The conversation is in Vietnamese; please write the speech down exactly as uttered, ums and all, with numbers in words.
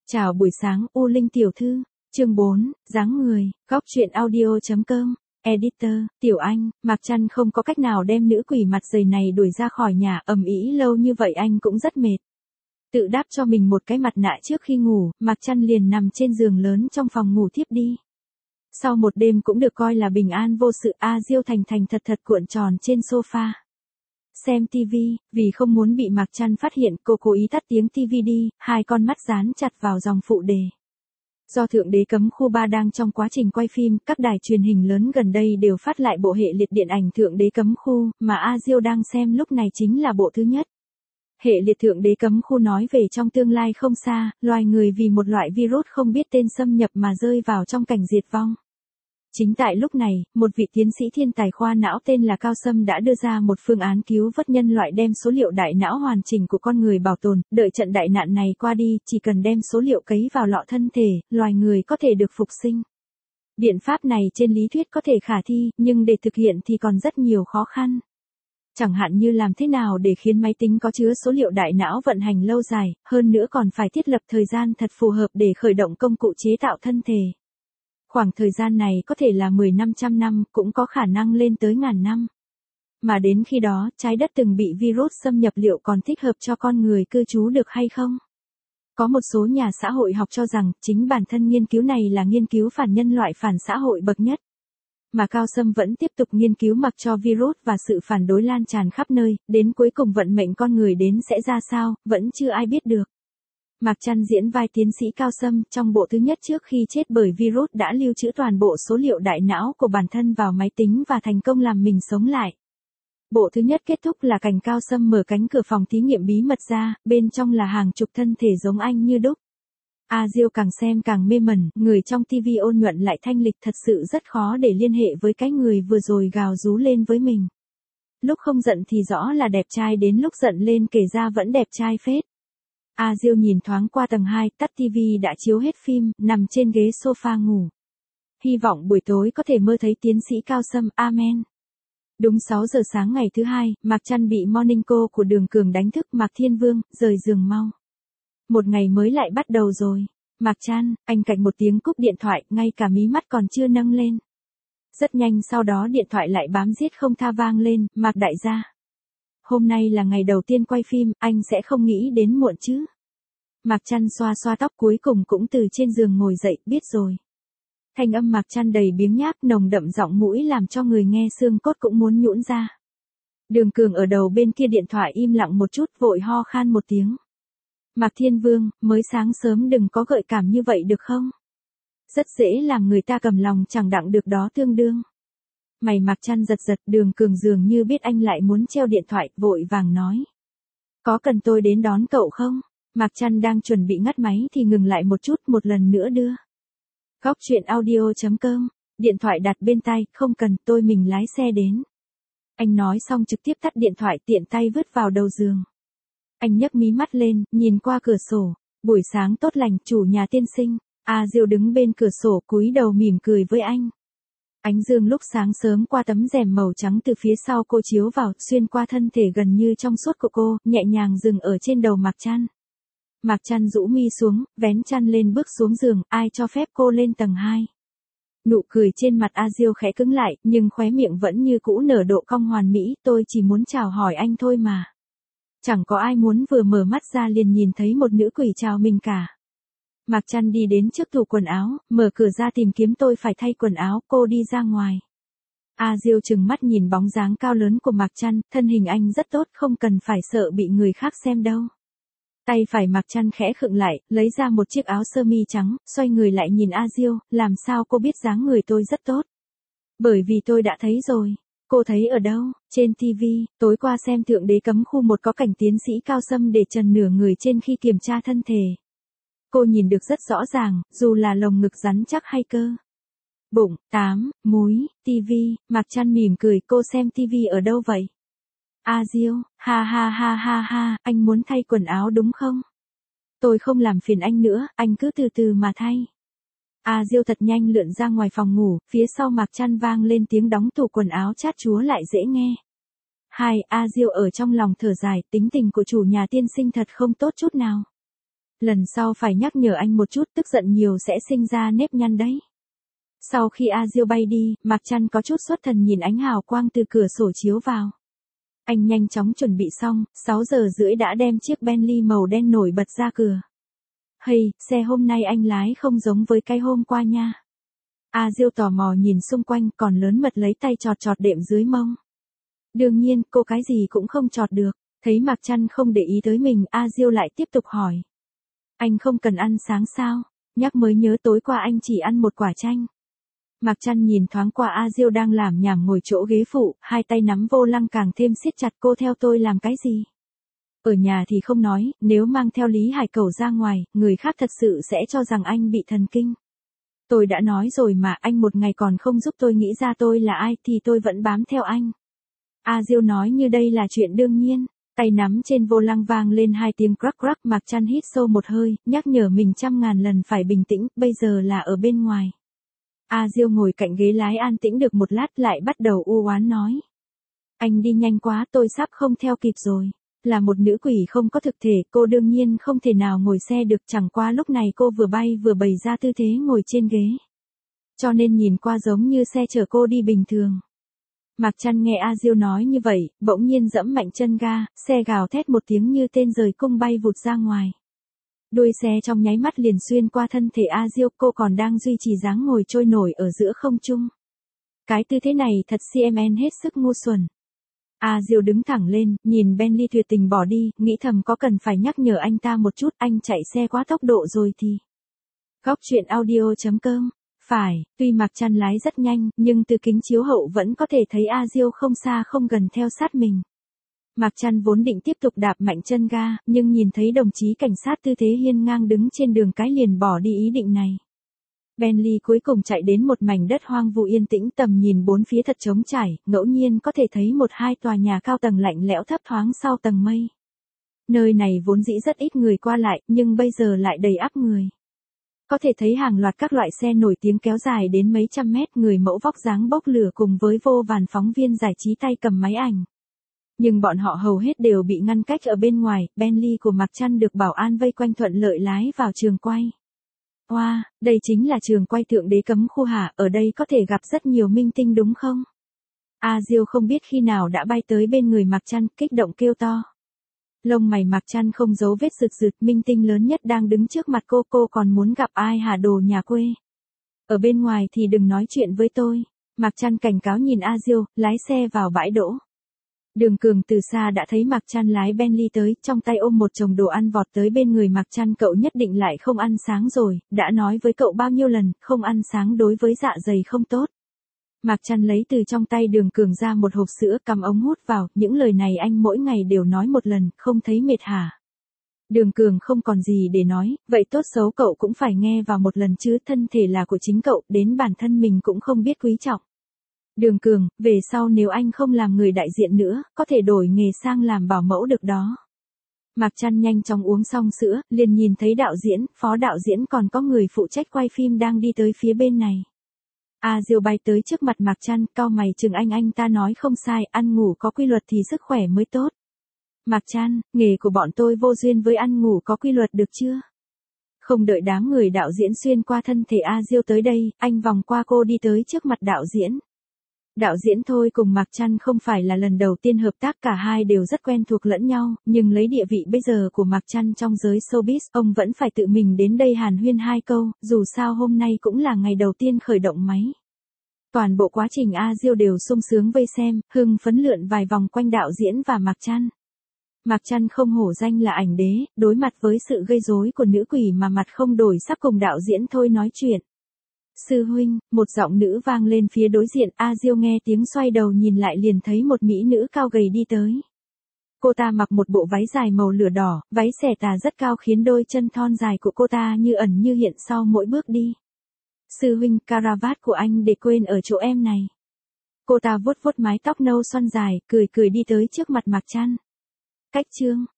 Chào buổi sáng U Linh tiểu thư, chương bốn, dáng người, góc truyện audio.com, editor, Tiểu Anh, Mạc Trăn không có cách nào đem nữ quỷ mặt dày này đuổi ra khỏi nhà, ầm ĩ lâu như vậy anh cũng rất mệt. Tự đáp cho mình một cái mặt nạ trước khi ngủ, Mạc Trăn liền nằm trên giường lớn trong phòng ngủ thiếp đi. Sau một đêm cũng được coi là bình an vô sự, A Diêu thành thành thật thật cuộn tròn trên sofa. Xem tivi, vì không muốn bị Mạc Trăn phát hiện, cô cố ý tắt tiếng tivi đi, hai con mắt dán chặt vào dòng phụ đề. Do Thượng Đế Cấm Khu ba đang trong quá trình quay phim, các đài truyền hình lớn gần đây đều phát lại bộ hệ liệt điện ảnh Thượng Đế Cấm Khu, mà A Diêu đang xem lúc này chính là bộ thứ nhất. Hệ liệt Thượng Đế Cấm Khu nói về trong tương lai không xa, loài người vì một loại virus không biết tên xâm nhập mà rơi vào trong cảnh diệt vong. Chính tại lúc này, một vị tiến sĩ thiên tài khoa não tên là Cao Sâm đã đưa ra một phương án cứu vớt nhân loại, đem số liệu đại não hoàn chỉnh của con người bảo tồn, đợi trận đại nạn này qua đi, chỉ cần đem số liệu cấy vào lọ thân thể, loài người có thể được phục sinh. Biện pháp này trên lý thuyết có thể khả thi, nhưng để thực hiện thì còn rất nhiều khó khăn. Chẳng hạn như làm thế nào để khiến máy tính có chứa số liệu đại não vận hành lâu dài, hơn nữa còn phải thiết lập thời gian thật phù hợp để khởi động công cụ chế tạo thân thể. Khoảng thời gian này có thể là mười năm trăm năm, cũng có khả năng lên tới ngàn năm. Mà đến khi đó, trái đất từng bị virus xâm nhập liệu còn thích hợp cho con người cư trú được hay không? Có một số nhà xã hội học cho rằng, chính bản thân nghiên cứu này là nghiên cứu phản nhân loại phản xã hội bậc nhất. Mà Cao Sâm vẫn tiếp tục nghiên cứu mặc cho virus và sự phản đối lan tràn khắp nơi, đến cuối cùng vận mệnh con người đến sẽ ra sao, vẫn chưa ai biết được. Mạc Trăn diễn vai tiến sĩ Cao Sâm, trong bộ thứ nhất trước khi chết bởi virus đã lưu trữ toàn bộ số liệu đại não của bản thân vào máy tính và thành công làm mình sống lại. Bộ thứ nhất kết thúc là cảnh Cao Sâm mở cánh cửa phòng thí nghiệm bí mật ra, bên trong là hàng chục thân thể giống anh như đúc. A Diêu càng xem càng mê mẩn, người trong tivi ôn nhuận lại thanh lịch, thật sự rất khó để liên hệ với cái người vừa rồi gào rú lên với mình. Lúc không giận thì rõ là đẹp trai, đến lúc giận lên kể ra vẫn đẹp trai phết. A Diêu nhìn thoáng qua tầng hai, tắt tivi đã chiếu hết phim, nằm trên ghế sofa ngủ. Hy vọng buổi tối có thể mơ thấy tiến sĩ Cao Sâm, amen. Đúng sáu giờ sáng ngày thứ hai, Mạc Trăn bị morning call của Đường Cường đánh thức. Mạc Thiên Vương, rời giường mau. Một ngày mới lại bắt đầu rồi. Mạc Trăn, anh cạch một tiếng cúp điện thoại, ngay cả mí mắt còn chưa nâng lên. Rất nhanh sau đó điện thoại lại bám giết không tha vang lên, Mạc đại gia. Hôm nay là ngày đầu tiên quay phim, anh sẽ không nghĩ đến muộn chứ. Mạc Trăn xoa xoa tóc cuối cùng cũng từ trên giường ngồi dậy, biết rồi. Thanh âm Mạc Trăn đầy biếng nhác, nồng đậm giọng mũi làm cho người nghe xương cốt cũng muốn nhũn ra. Đường Cường ở đầu bên kia điện thoại im lặng một chút, vội ho khan một tiếng. Mạc Thiên Vương, mới sáng sớm đừng có gợi cảm như vậy được không? Rất dễ làm người ta cầm lòng chẳng đặng được đó tương đương. Mày Mạc Trăn giật giật, Đường Cường dường như biết anh lại muốn treo điện thoại, vội vàng nói. Có cần tôi đến đón cậu không? Mạc Trăn đang chuẩn bị ngắt máy thì ngừng lại một chút, một lần nữa đưa. Góc truyện audio.com, điện thoại đặt bên tai, không cần, tôi mình lái xe đến. Anh nói xong trực tiếp tắt điện thoại, tiện tay vứt vào đầu giường. Anh nhấc mí mắt lên, nhìn qua cửa sổ. Buổi sáng tốt lành, chủ nhà tiên sinh. A Diêu đứng bên cửa sổ cúi đầu mỉm cười với anh. Ánh dương lúc sáng sớm qua tấm rèm màu trắng từ phía sau cô chiếu vào, xuyên qua thân thể gần như trong suốt của cô, nhẹ nhàng dừng ở trên đầu Mạc Trăn. Mạc Trăn rũ mi xuống, vén chăn lên bước xuống giường, ai cho phép cô lên tầng hai. Nụ cười trên mặt A Diêu khẽ cứng lại, nhưng khóe miệng vẫn như cũ nở độ cong hoàn mỹ, tôi chỉ muốn chào hỏi anh thôi mà. Chẳng có ai muốn vừa mở mắt ra liền nhìn thấy một nữ quỷ chào mình cả. Mạc Trăn đi đến trước tủ quần áo, mở cửa ra tìm kiếm tôi phải thay quần áo, cô đi ra ngoài. A Diêu trừng mắt nhìn bóng dáng cao lớn của Mạc Trăn, thân hình anh rất tốt, không cần phải sợ bị người khác xem đâu. Tay phải Mạc Trăn khẽ khựng lại, lấy ra một chiếc áo sơ mi trắng, xoay người lại nhìn A Diêu, làm sao cô biết dáng người tôi rất tốt? Bởi vì tôi đã thấy rồi. Cô thấy ở đâu? Trên tivi, tối qua xem Thượng Đế Cấm Khu một có cảnh tiến sĩ Cao Sâm để trần nửa người trên khi kiểm tra thân thể. Cô nhìn được rất rõ ràng, dù là lồng ngực rắn chắc hay cơ. Bụng, tám, múi, tivi, Mạc Trăn mỉm cười, cô xem tivi ở đâu vậy? A Diêu, ha ha ha ha ha, anh muốn thay quần áo đúng không? Tôi không làm phiền anh nữa, anh cứ từ từ mà thay. A Diêu thật nhanh lượn ra ngoài phòng ngủ, phía sau Mạc Trăn vang lên tiếng đóng tủ quần áo chát chúa lại dễ nghe. Hai, A Diêu ở trong lòng thở dài, tính tình của chủ nhà tiên sinh thật không tốt chút nào. Lần sau phải nhắc nhở anh một chút, tức giận nhiều sẽ sinh ra nếp nhăn đấy. Sau khi A Diêu bay đi, Mạc Trăn có chút xuất thần nhìn ánh hào quang từ cửa sổ chiếu vào. Anh nhanh chóng chuẩn bị xong, sáu giờ rưỡi đã đem chiếc Bentley màu đen nổi bật ra cửa. Hey, xe hôm nay anh lái không giống với cái hôm qua nha. A Diêu tò mò nhìn xung quanh, còn lớn mật lấy tay chọt chọt đệm dưới mông. Đương nhiên, cô cái gì cũng không chọt được. Thấy Mạc Trăn không để ý tới mình, A Diêu lại tiếp tục hỏi. Anh không cần ăn sáng sao? Nhắc mới nhớ tối qua anh chỉ ăn một quả chanh. Mạc Trăn nhìn thoáng qua A Diêu đang làm nhảm ngồi chỗ ghế phụ, hai tay nắm vô lăng càng thêm siết chặt. Cô theo tôi làm cái gì? Ở nhà thì không nói, nếu mang theo Lý Hải Cẩu ra ngoài, người khác thật sự sẽ cho rằng anh bị thần kinh. Tôi đã nói rồi mà, anh một ngày còn không giúp tôi nghĩ ra tôi là ai thì tôi vẫn bám theo anh. A Diêu nói như đây là chuyện đương nhiên. Tay nắm trên vô lăng vang lên hai tiếng crack crack. Mạc Trăn hít sâu một hơi, nhắc nhở mình trăm ngàn lần phải bình tĩnh, bây giờ là ở bên ngoài. A Diêu ngồi cạnh ghế lái an tĩnh được một lát lại bắt đầu u oán nói. Anh đi nhanh quá, tôi sắp không theo kịp rồi. Là một nữ quỷ không có thực thể, cô đương nhiên không thể nào ngồi xe được, chẳng qua lúc này cô vừa bay vừa bày ra tư thế ngồi trên ghế. Cho nên nhìn qua giống như xe chở cô đi bình thường. Mạc Trăn nghe A Diêu nói như vậy, bỗng nhiên giẫm mạnh chân ga, xe gào thét một tiếng như tên rời cung bay vụt ra ngoài. Đuôi xe trong nháy mắt liền xuyên qua thân thể A Diêu, cô còn đang duy trì dáng ngồi trôi nổi ở giữa không trung. Cái tư thế này thật xê em en hết sức ngu xuẩn. A Diêu đứng thẳng lên, nhìn Bentley tuyệt tình bỏ đi, nghĩ thầm có cần phải nhắc nhở anh ta một chút, anh chạy xe quá tốc độ rồi thì. Góc truyện audio chấm com. Phải, tuy Mạc Trăn lái rất nhanh, nhưng từ kính chiếu hậu vẫn có thể thấy A Diêu không xa không gần theo sát mình. Mạc Trăn vốn định tiếp tục đạp mạnh chân ga, nhưng nhìn thấy đồng chí cảnh sát tư thế hiên ngang đứng trên đường cái liền bỏ đi ý định này. Bentley cuối cùng chạy đến một mảnh đất hoang vu yên tĩnh, tầm nhìn bốn phía thật trống trải, ngẫu nhiên có thể thấy một hai tòa nhà cao tầng lạnh lẽo thấp thoáng sau tầng mây. Nơi này vốn dĩ rất ít người qua lại, nhưng bây giờ lại đầy ắp người. Có thể thấy hàng loạt các loại xe nổi tiếng kéo dài đến mấy trăm mét, người mẫu vóc dáng bốc lửa cùng với vô vàn phóng viên giải trí tay cầm máy ảnh. Nhưng bọn họ hầu hết đều bị ngăn cách ở bên ngoài, Bentley của Mạc Trăn được bảo an vây quanh thuận lợi lái vào trường quay. Wow, đây chính là trường quay Thượng Đế cấm khu hả, ở đây có thể gặp rất nhiều minh tinh đúng không? A Diêu không biết khi nào đã bay tới bên người Mạc Trăn, kích động kêu to. Lông mày Mạc Trăn không giấu vết rực rực, minh tinh lớn nhất đang đứng trước mặt cô, cô còn muốn gặp ai hả, đồ nhà quê? Ở bên ngoài thì đừng nói chuyện với tôi. Mạc Trăn cảnh cáo nhìn A Diêu, lái xe vào bãi đỗ. Đường Cường từ xa đã thấy Mạc Trăn lái Bentley tới, trong tay ôm một chồng đồ ăn vọt tới bên người Mạc Trăn. Cậu nhất định lại không ăn sáng rồi, đã nói với cậu bao nhiêu lần, không ăn sáng đối với dạ dày không tốt. Mạc Trăn lấy từ trong tay Đường Cường ra một hộp sữa, cắm ống hút vào, những lời này anh mỗi ngày đều nói một lần, không thấy mệt hả? Đường Cường không còn gì để nói, vậy tốt xấu cậu cũng phải nghe vào một lần chứ, thân thể là của chính cậu, đến bản thân mình cũng không biết quý trọng. Đường Cường, về sau nếu anh không làm người đại diện nữa, có thể đổi nghề sang làm bảo mẫu được đó. Mạc Trăn nhanh chóng uống xong sữa, liền nhìn thấy đạo diễn, phó đạo diễn còn có người phụ trách quay phim đang đi tới phía bên này. A Diêu bay tới trước mặt Mạc Trăn, cau mày chừng anh anh ta nói không sai, ăn ngủ có quy luật thì sức khỏe mới tốt. Mạc Trăn, nghề của bọn tôi vô duyên với ăn ngủ có quy luật được chưa? Không đợi đám người đạo diễn xuyên qua thân thể A Diêu tới đây, anh vòng qua cô đi tới trước mặt đạo diễn. Đạo diễn Thôi cùng Mạc Trăn không phải là lần đầu tiên hợp tác, cả hai đều rất quen thuộc lẫn nhau, nhưng lấy địa vị bây giờ của Mạc Trăn trong giới showbiz, ông vẫn phải tự mình đến đây hàn huyên hai câu, dù sao hôm nay cũng là ngày đầu tiên khởi động máy. Toàn bộ quá trình A Diêu đều sung sướng vây xem, hưng phấn lượn vài vòng quanh đạo diễn và Mạc Trăn. Mạc Trăn không hổ danh là ảnh đế, đối mặt với sự gây rối của nữ quỷ mà mặt không đổi sắc cùng đạo diễn Thôi nói chuyện. Sư huynh, một giọng nữ vang lên phía đối diện, A Diêu nghe tiếng xoay đầu nhìn lại liền thấy một mỹ nữ cao gầy đi tới. Cô ta mặc một bộ váy dài màu lửa đỏ, váy xẻ tà rất cao khiến đôi chân thon dài của cô ta như ẩn như hiện sau mỗi bước đi. Sư huynh, caravat của anh để quên ở chỗ em này. Cô ta vuốt vuốt mái tóc nâu xoăn dài, cười cười đi tới trước mặt Mạc Trăn. Cách chương,